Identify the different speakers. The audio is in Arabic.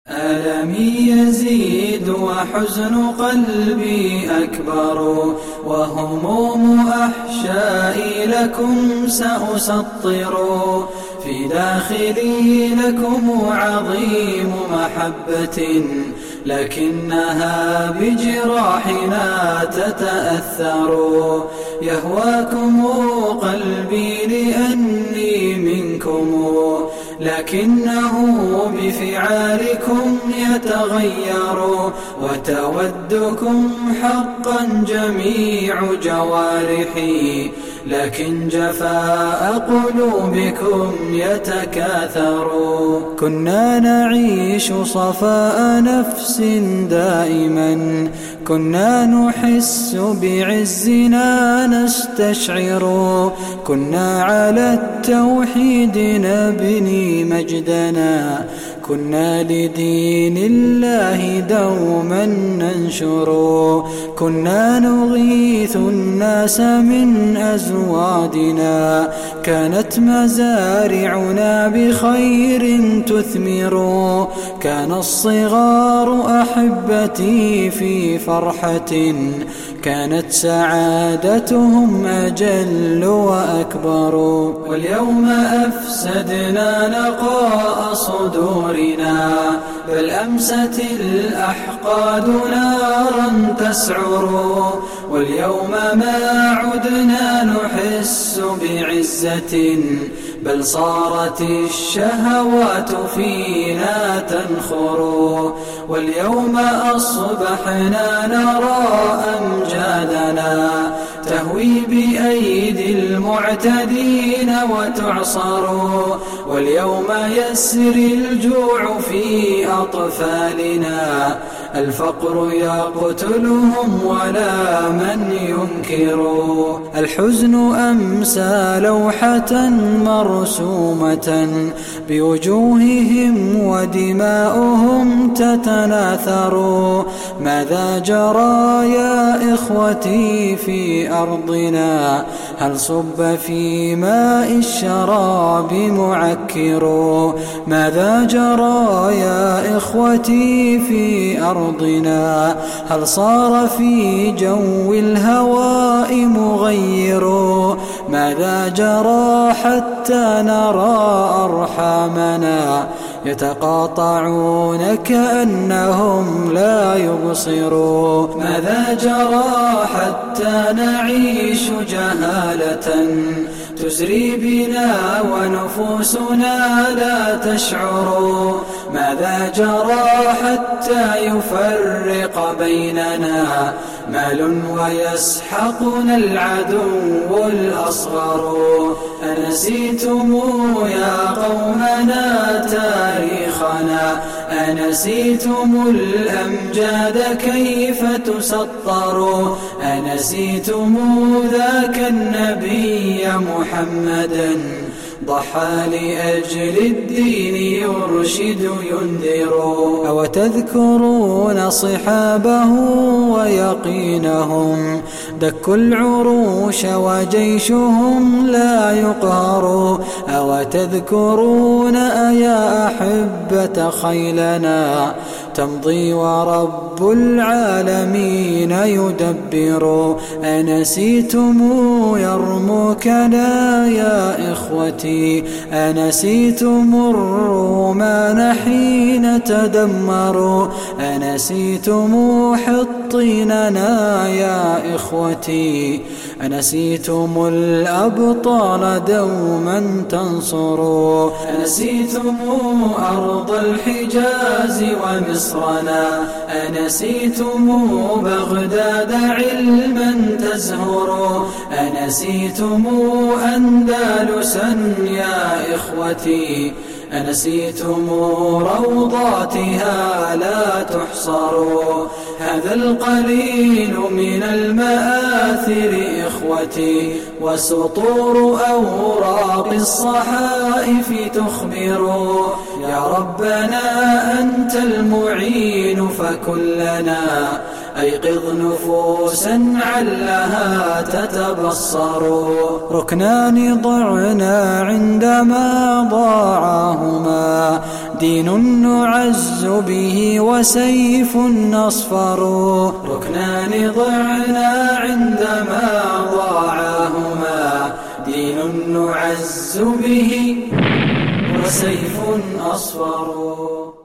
Speaker 1: ألمي يزيد وحزن قلبي أكبر، وهموم أحشائي لكم سأسطر، في داخلي لكم عظيم محبة، لكنها بجراحنا تتأثر. يهواكم قلبي لأني منكم، لكنه بفعالكم يتغير، وتودكم حقا جميع جوارحي، لكن جفاء قلوبكم يتكاثر. كنا نعيش صفاء نفس دائما، كنا نحس بعزنا نستشعر، كنا على التوحيد نبني مجدنا، كنا لدين الله دوما ننشر، كنا نغيث الناس من أزوادنا، كانت مزارعنا بخير تثمر، كان الصغار أحبتي في فرحة، كانت سعادتهم أجل وأكبر. واليوم أفسدنا نقاء صدورنا، بل أمست الأحقاد نارا تسعر، واليوم ما عدنا نحس بعزة، بل صارت الشهوات فينا تنخر، واليوم أصبحنا نرى أمجادنا تهوي بأيدي المعتدين وتعصر، واليوم يسري الجوع في أطفالنا، الفقر يقتلهم ولا من ينكر. الحزن أمسى لوحة مرسومة بوجوههم ودماؤهم تتناثر، ماذا جرى يا إخوتي في أرضنا؟ هل صب في ماء الشراب معكر؟ ماذا جرى يا إخوتي في أرضنا؟ هل صار في جو الهواء مغير؟ ماذا جرى حتى نرى أرحامنا يتقاطعون كأنهم لا يبصروا؟ ماذا جرى حتى نعيش جهالة تسري بنا ونفوسنا لا تشعر؟ ماذا جرى حتى يفرق بيننا مال ويسحقنا العدو الأصغر؟ أنسيتم يا قومنا تاريخنا؟ أنسيتم الأمجاد كيف تسطر؟ أنسيتم ذاك النبي محمدا ضحى لأجل الدين يرشد ينذر؟ أو تذكرون صحابه ويقينهم دكوا العروش وجيشهم لا يقهر؟ أو تذكرون يا أحبة خيلنا تمضي ورب العالمين يدبر؟ أنسيتم يرموكنا يا إخوتي؟ أنسيتم الرومان حين تدمروا؟ أنسيتم حطيننا يا إخوتي؟ أنسيتم الأبطال دوما تنصروا؟ أنسيتم أرض الحجاز ومصرنا؟ أنسيتم بغداد علما تزهر؟ أنسيتم أندلسا يا إخوتي؟ أنسيتم روضاتها لا تحصر؟ هذا القليل من المآثر إخوتي، وسطور أوراق الصحائف تخبر. يا ربنا أنت المعين فكلنا، أيقظ نفوسا علها تتبصر. ركنان ضعنا عندما ضاعاهما، دين نعز به وسيف أصفر. ركنان ضعنا عندما ضاعاهما، دين نعز به وسيف أصفر.